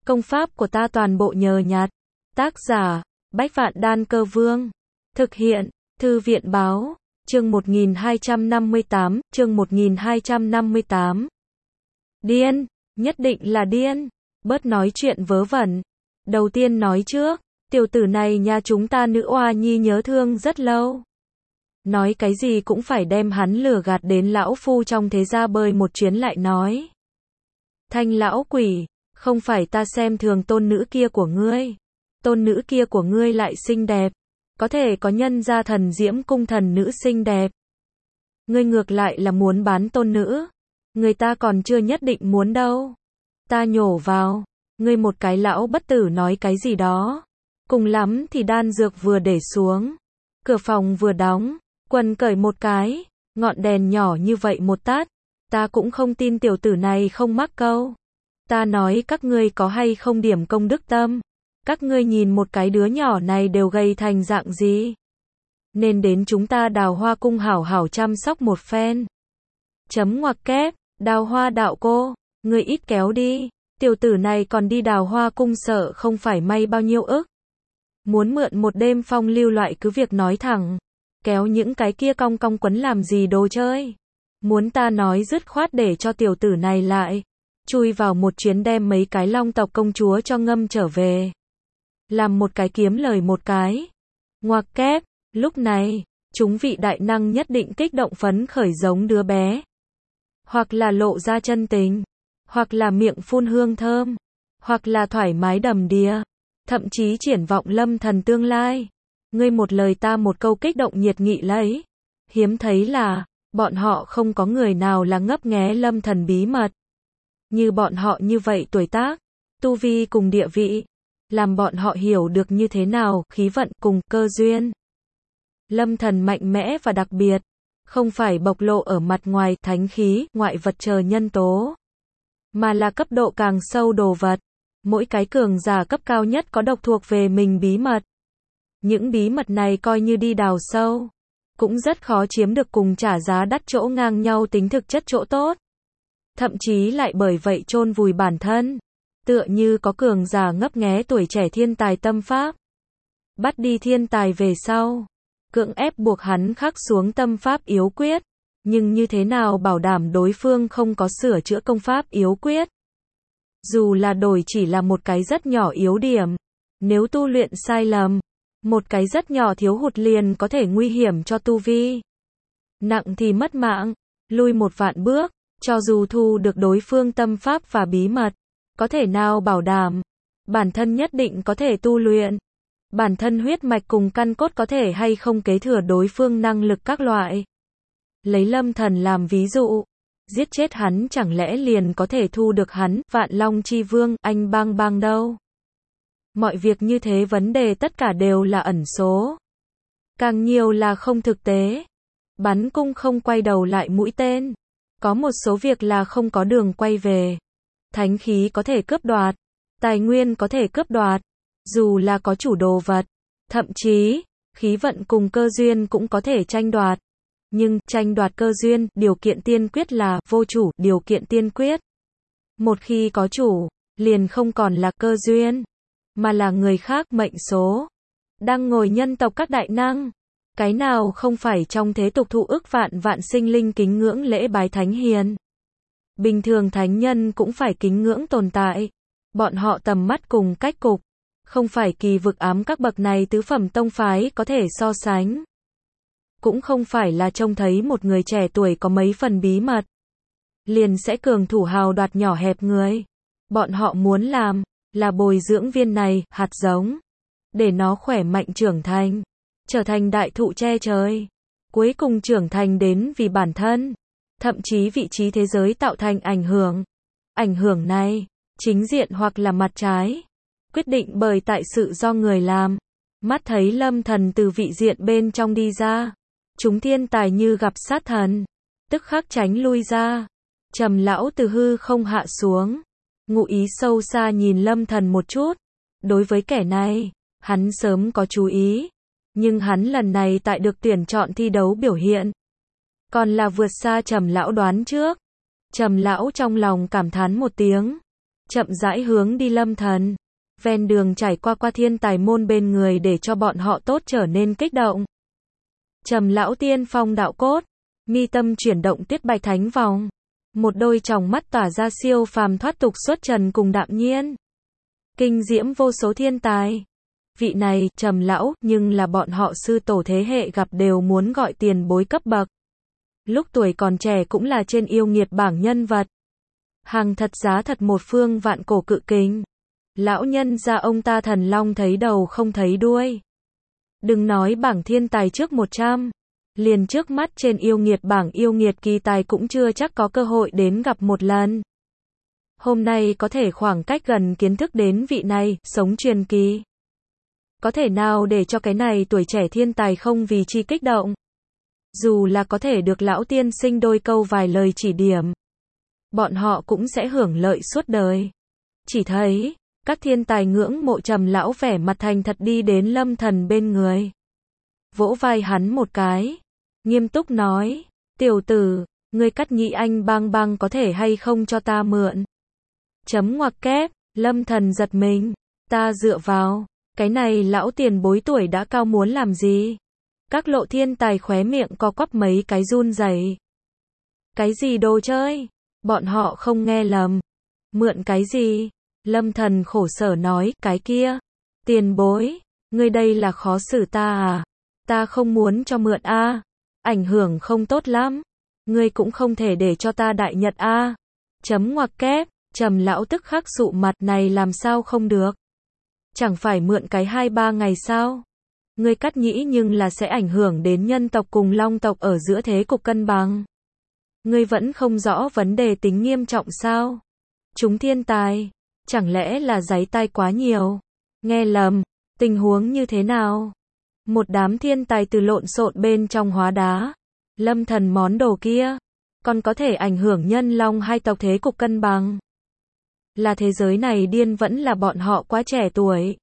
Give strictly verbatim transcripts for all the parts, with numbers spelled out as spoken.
Công pháp của ta toàn bộ nhờ nhặt. Tác giả, Bách Vạn Đan Cơ Vương. Thực hiện, Thư viện Báo. Chương một nghìn hai trăm năm mươi tám, chương một nghìn hai trăm năm mươi tám. Điên, nhất định là điên. Bớt nói chuyện vớ vẩn. Đầu tiên nói trước, tiểu tử này nhà chúng ta nữ oa nhi nhớ thương rất lâu. Nói cái gì cũng phải đem hắn lừa gạt đến lão phu trong thế gia bơi một chuyến lại nói. Thanh lão quỷ, không phải ta xem thường tôn nữ kia của ngươi. Tôn nữ kia của ngươi lại xinh đẹp. Có thể có nhân gia thần diễm cung thần nữ xinh đẹp. Ngươi ngược lại là muốn bán tôn nữ. Người ta còn chưa nhất định muốn đâu. Ta nhổ vào. Ngươi một cái lão bất tử nói cái gì đó. Cùng lắm thì đan dược vừa để xuống. Cửa phòng vừa đóng. Quần cởi một cái. Ngọn đèn nhỏ như vậy một tát. Ta cũng không tin tiểu tử này không mắc câu. Ta nói các ngươi có hay không điểm công đức tâm. Các ngươi nhìn một cái đứa nhỏ này đều gầy thành dạng gì. Nên đến chúng ta Đào Hoa cung hảo hảo chăm sóc một phen. Chấm ngoặc kép, Đào Hoa đạo cô, ngươi ít kéo đi. Tiểu tử này còn đi Đào Hoa cung sợ không phải may bao nhiêu ức. Muốn mượn một đêm phong lưu loại cứ việc nói thẳng. Kéo những cái kia cong cong quấn làm gì đồ chơi. Muốn ta nói dứt khoát để cho tiểu tử này lại. Chui vào một chuyến đem mấy cái long tộc công chúa cho ngâm trở về. Làm một cái kiếm lời một cái. Ngoặc kép, lúc này, chúng vị đại năng nhất định kích động phấn khởi giống đứa bé. Hoặc là lộ ra chân tình. Hoặc là miệng phun hương thơm. Hoặc là thoải mái đầm đìa. Thậm chí triển vọng lâm thần tương lai. Ngươi một lời ta một câu kích động nhiệt nghị lấy. Hiếm thấy là, bọn họ không có người nào là ngấp nghé lâm thần bí mật. Như bọn họ như vậy tuổi tác, tu vi cùng địa vị. Làm bọn họ hiểu được như thế nào khí vận cùng cơ duyên. Lâm thần mạnh mẽ và đặc biệt. Không phải bộc lộ ở mặt ngoài thánh khí, ngoại vật chờ nhân tố. Mà là cấp độ càng sâu đồ vật. Mỗi cái cường giả cấp cao nhất có độc thuộc về mình bí mật. Những bí mật này coi như đi đào sâu. Cũng rất khó chiếm được cùng trả giá đắt chỗ ngang nhau tính thực chất chỗ tốt. Thậm chí lại bởi vậy chôn vùi bản thân. Tựa như có cường giả ngấp nghé tuổi trẻ thiên tài tâm pháp. Bắt đi thiên tài về sau. Cưỡng ép buộc hắn khắc xuống tâm pháp yếu quyết. Nhưng như thế nào bảo đảm đối phương không có sửa chữa công pháp yếu quyết. Dù là đổi chỉ là một cái rất nhỏ yếu điểm. Nếu tu luyện sai lầm. Một cái rất nhỏ thiếu hụt liền có thể nguy hiểm cho tu vi. Nặng thì mất mạng. Lui một vạn bước. Cho dù thu được đối phương tâm pháp và bí mật. Có thể nào bảo đảm. Bản thân nhất định có thể tu luyện. Bản thân huyết mạch cùng căn cốt có thể hay không kế thừa đối phương năng lực các loại. Lấy lâm thần làm ví dụ. Giết chết hắn chẳng lẽ liền có thể thu được hắn, Vạn Long Chi Vương, anh bang bang đâu. Mọi việc như thế vấn đề tất cả đều là ẩn số. Càng nhiều là không thực tế. Bắn cung không quay đầu lại mũi tên. Có một số việc là không có đường quay về. Thánh khí có thể cướp đoạt. Tài nguyên có thể cướp đoạt. Dù là có chủ đồ vật. Thậm chí, khí vận cùng cơ duyên cũng có thể tranh đoạt. Nhưng, tranh đoạt cơ duyên, điều kiện tiên quyết là, vô chủ, điều kiện tiên quyết. Một khi có chủ, liền không còn là cơ duyên. Mà là người khác mệnh số. Đang ngồi nhân tộc các đại năng. Cái nào không phải trong thế tục thụ ức vạn vạn sinh linh kính ngưỡng lễ bái thánh hiền. Bình thường thánh nhân cũng phải kính ngưỡng tồn tại. Bọn họ tầm mắt cùng cách cục. Không phải kỳ vực ám các bậc này tứ phẩm tông phái có thể so sánh. Cũng không phải là trông thấy một người trẻ tuổi có mấy phần bí mật. Liền sẽ cường thủ hào đoạt nhỏ hẹp người. Bọn họ muốn làm, là bồi dưỡng viên này, hạt giống. Để nó khỏe mạnh trưởng thành. Trở thành đại thụ che trời. Cuối cùng trưởng thành đến vì bản thân. Thậm chí vị trí thế giới tạo thành ảnh hưởng. Ảnh hưởng này, chính diện hoặc là mặt trái. Quyết định bởi tại sự do người làm. Mắt thấy lâm thần từ vị diện bên trong đi ra. Chúng thiên tài như gặp sát thần. Tức khắc tránh lui ra. Trầm lão từ hư không hạ xuống. Ngụ ý sâu xa nhìn lâm thần một chút. Đối với kẻ này, hắn sớm có chú ý. Nhưng hắn lần này tại được tuyển chọn thi đấu biểu hiện. Còn là vượt xa Trầm lão đoán trước. Trầm lão trong lòng cảm thán một tiếng. chậm rãi hướng đi Lâm Thần. Ven đường trải qua qua thiên tài môn bên người để cho bọn họ tốt trở nên kích động. Trầm lão tiên phong đạo cốt, mi tâm chuyển động tuyết bạch thánh vòng. Một đôi tròng mắt tỏa ra siêu phàm thoát tục xuất trần cùng đạm nhiên. Kinh diễm vô số thiên tài. Vị này, Trầm lão, nhưng là bọn họ sư tổ thế hệ gặp đều muốn gọi tiền bối cấp bậc. Lúc tuổi còn trẻ cũng là trên yêu nghiệt bảng nhân vật. Hàng thật giá thật một phương vạn cổ cự kình. Lão nhân gia ông ta thần long thấy đầu không thấy đuôi. Đừng nói bảng thiên tài trước một trăm. Liền trước mắt trên yêu nghiệt bảng yêu nghiệt kỳ tài cũng chưa chắc có cơ hội đến gặp một lần. Hôm nay có thể khoảng cách gần kiến thức đến vị này, sống truyền kỳ. Có thể nào để cho cái này tuổi trẻ thiên tài không vì chi kích động. Dù là có thể được lão tiên sinh đôi câu vài lời chỉ điểm. Bọn họ cũng sẽ hưởng lợi suốt đời. Chỉ thấy, các thiên tài ngưỡng mộ Trầm lão vẻ mặt thành thật đi đến Lâm Thần bên người. Vỗ vai hắn một cái. Nghiêm túc nói, tiểu tử, ngươi cắt nhị anh bang bang có thể hay không cho ta mượn. Chấm ngoặc kép, Lâm Thần giật mình, ta dựa vào, cái này lão tiền bối tuổi đã cao muốn làm gì? Các lộ thiên tài khóe miệng co quắp mấy cái run rẩy. Cái gì đồ chơi? Bọn họ không nghe lầm. Mượn cái gì? Lâm Thần khổ sở nói, cái kia. Tiền bối, ngươi đây là khó xử ta à? Ta không muốn cho mượn a, à? Ảnh hưởng không tốt lắm. Ngươi cũng không thể để cho ta đại nhật a. À? Chấm ngoặc kép, Trầm lão tức khắc sụ mặt này làm sao không được. Chẳng phải mượn cái hai ba ngày sao? Ngươi cắt nhĩ nhưng là sẽ ảnh hưởng đến nhân tộc cùng long tộc ở giữa thế cục cân bằng. Ngươi vẫn không rõ vấn đề tính nghiêm trọng sao? Chúng thiên tài, chẳng lẽ là giấy tai quá nhiều? Nghe lầm, tình huống như thế nào? Một đám thiên tài từ lộn xộn bên trong hóa đá. Lâm Thần món đồ kia, còn có thể ảnh hưởng nhân long hai tộc thế cục cân bằng. Là thế giới này điên vẫn là bọn họ quá trẻ tuổi.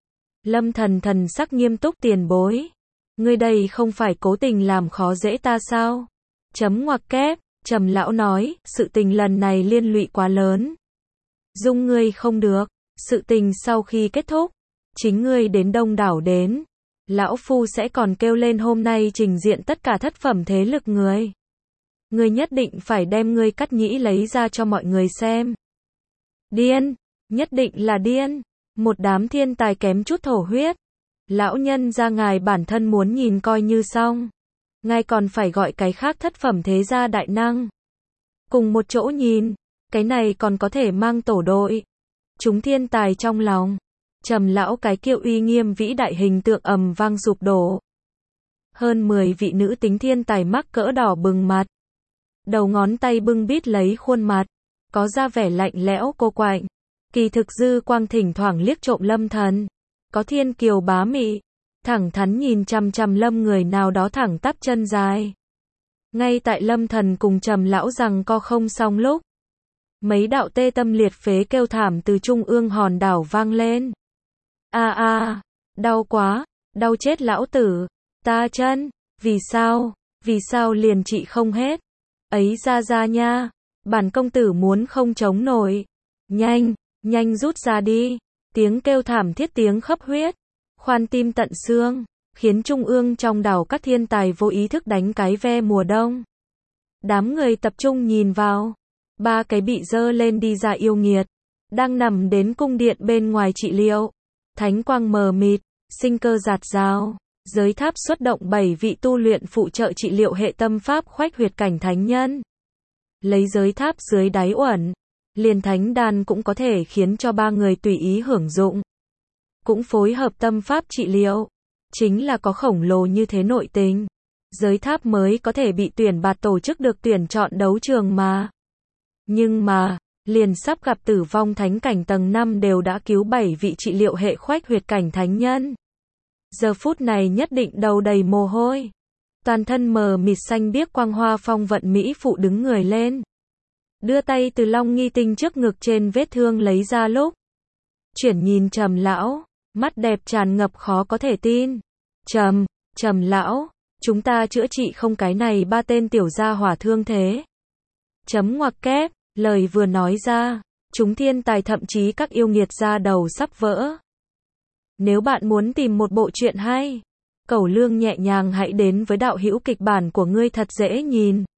Lâm Thần thần sắc nghiêm túc tiền bối. Ngươi đây không phải cố tình làm khó dễ ta sao? Chấm ngoặc kép, Trầm lão nói, sự tình lần này liên lụy quá lớn. Dung ngươi không được, sự tình sau khi kết thúc, chính ngươi đến đông đảo đến. Lão phu sẽ còn kêu lên hôm nay trình diện tất cả thất phẩm thế lực người. Ngươi nhất định phải đem ngươi cắt nhĩ lấy ra cho mọi người xem. Điên, nhất định là điên. Một đám thiên tài kém chút thổ huyết. Lão nhân ra ngài bản thân muốn nhìn coi như xong. Ngài còn phải gọi cái khác thất phẩm thế gia đại năng. Cùng một chỗ nhìn, cái này còn có thể mang tổ đội. Chúng thiên tài trong lòng. Trầm lão cái kiệu uy nghiêm vĩ đại hình tượng ầm vang sụp đổ. Hơn mười vị nữ tính thiên tài mắc cỡ đỏ bừng mặt. Đầu ngón tay bưng bít lấy khuôn mặt. Có ra vẻ lạnh lẽo cô quạnh. Kỳ thực dư quang thỉnh thoảng liếc trộm Lâm Thần. Có thiên kiều bá mị. Thẳng thắn nhìn chằm chằm Lâm người nào đó thẳng tắp chân dài. Ngay tại Lâm Thần cùng Trầm lão rằng co không xong lúc. Mấy đạo tê tâm liệt phế kêu thảm từ trung ương hòn đảo vang lên. A a, đau quá, đau chết lão tử, ta chân, vì sao, vì sao liền trị không hết. Ấy ra ra nha, bản công tử muốn không chống nổi. Nhanh, nhanh rút ra đi. Tiếng kêu thảm thiết tiếng khấp huyết, khoan tim tận xương, khiến trung ương trong đảo các thiên tài vô ý thức đánh cái ve mùa đông. Đám người tập trung nhìn vào, ba cái bị dơ lên đi ra yêu nghiệt, đang nằm đến cung điện bên ngoài trị liệu. Thánh quang mờ mịt, sinh cơ rạt rào, giới tháp xuất động bảy vị tu luyện phụ trợ trị liệu hệ tâm pháp khoách huyệt cảnh thánh nhân. Lấy giới tháp dưới đáy uẩn, liền thánh đan cũng có thể khiến cho ba người tùy ý hưởng dụng. Cũng phối hợp tâm pháp trị liệu, chính là có khổng lồ như thế nội tình. Giới tháp mới có thể bị tuyển bạt tổ chức được tuyển chọn đấu trường mà. Nhưng mà, liền sắp gặp tử vong thánh cảnh tầng năm đều đã cứu bảy vị trị liệu hệ khoách huyệt cảnh thánh nhân. Giờ phút này nhất định đầu đầy mồ hôi. Toàn thân mờ mịt xanh biếc quang hoa phong vận mỹ phụ đứng người lên. Đưa tay từ long nghi tinh trước ngực trên vết thương lấy ra lúc. Chuyển nhìn Trầm lão, mắt đẹp tràn ngập khó có thể tin. Trầm, Trầm lão, chúng ta chữa trị không cái này ba tên tiểu gia hỏa thương thế. Chấm ngoặc kép. Lời vừa nói ra, chúng thiên tài thậm chí các yêu nghiệt da đầu sắp vỡ. Nếu bạn muốn tìm một bộ truyện hay, cẩu lương nhẹ nhàng hãy đến với đạo hữu kịch bản của ngươi thật dễ nhìn.